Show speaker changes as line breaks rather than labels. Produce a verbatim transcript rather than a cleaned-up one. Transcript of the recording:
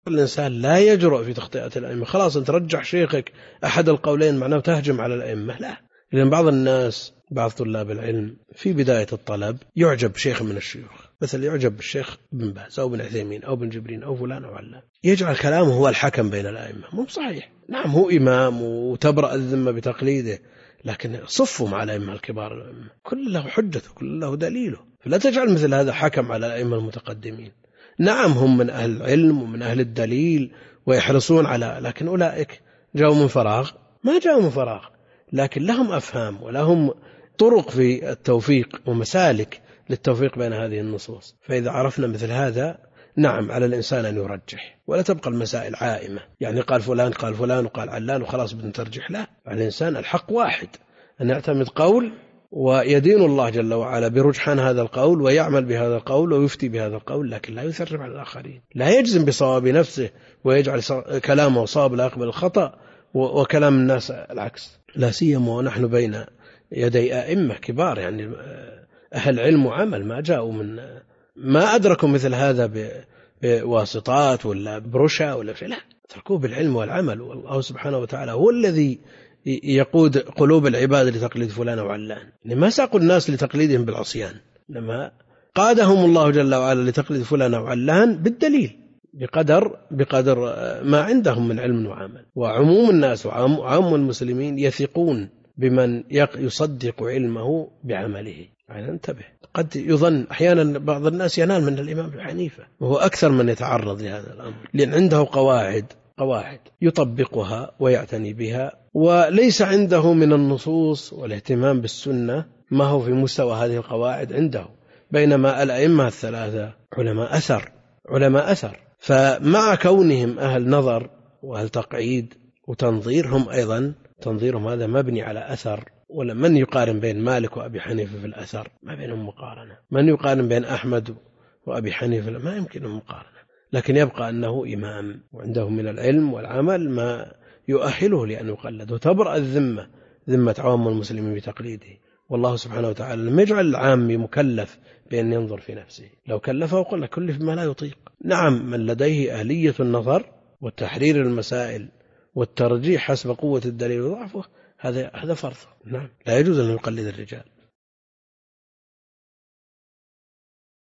الإنسان لا يجرؤ في تخطئة الأئمة. خلاص أنت رجح شيخك أحد القولين معناه تهجم على الأئمة، لا. لأن بعض الناس بعض طلاب العلم في بداية الطلب يعجب بشيخ من الشيوخ، مثل يعجب بالشيخ بن باز أو بن عثيمين أو بن جبرين أو فلان أو علان، يجعل كلامه هو الحكم بين الأئمة. مو صحيح. نعم هو إمام وتبرأ الذمة بتقليده، لكن صفوا مع الأئمة الكبار. الأئمة كل له حجته، كل له دليله، فلا تجعل مثل هذا حكم على الأئمة المتقدمين. نعم هم من أهل العلم ومن أهل الدليل ويحرصون على، لكن أولئك جاءوا من فراغ؟ ما جاءوا من فراغ، لكن لهم أفهام ولهم طرق في التوفيق ومسالك للتوفيق بين هذه النصوص. فإذا عرفنا مثل هذا نعم على الإنسان أن يرجح، ولا تبقى المسائل عائمة، يعني قال فلان قال فلان وقال علان وخلاص بدنا ترجح. لا، على الإنسان الحق واحد، أن يعتمد قول ويدين الله جل وعلا برجحان هذا القول ويعمل بهذا القول ويفتي بهذا القول، لكن لا يثرب على الآخرين، لا يجزم بصواب نفسه ويجعل كلامه صواب لا يقبل الخطأ وكلام الناس العكس، لا سيما ونحن بين يدي أئمة كبار يعني أهل علم وعمل، ما جاءوا من ما أدركوا مثل هذا بواسطات ولا برشا ولا شيء، لا، تركوه بالعلم والعمل. والله سبحانه وتعالى هو الذي يقود قلوب العباد لتقليد فلان وعلان، ما ساقوا الناس لتقليدهم بالعصيان، لما قادهم الله جل وعلا لتقليد فلان وعلان بالدليل بقدر بقدر ما عندهم من علم وعمل. وعموم الناس وعام المسلمين يثقون بمن يصدق علمه بعمله. يعني انتبه، قد يظن أحيانا بعض الناس ينال من الإمام أبي حنيفة وهو أكثر من يتعرض لهذا الأمر، لأن عنده قواعد قواعد يطبقها ويعتني بها، وليس عنده من النصوص والاهتمام بالسنة ما هو في مستوى هذه القواعد عنده، بينما الأئمة الثلاثة علماء أثر علماء أثر فمع كونهم أهل نظر وأهل تقعيد وتنظير، هم أيضا تنظيرهم هذا مبني على أثر. ولا من يقارن بين مالك وأبي حنيفة في الأثر؟ ما بينهم مقارنة. من يقارن بين أحمد وأبي حنيفة؟ ما يمكن مقارنة. لكن يبقى أنه إمام وعنده من العلم والعمل ما يؤهله لأن يقلد، وتبرأ الذمة ذمة عوام المسلمين بتقليده. والله سبحانه وتعالى لم يجعل العام مكلف بأن ينظر في نفسه، لو كلفه قلنا كلف ما لا يطيق. نعم من لديه أهلية النظر والتحرير المسائل والترجيح حسب قوة الدليل وضعفه، هذا هذا فرض. نعم لا يجوز أن يقلد الرجال.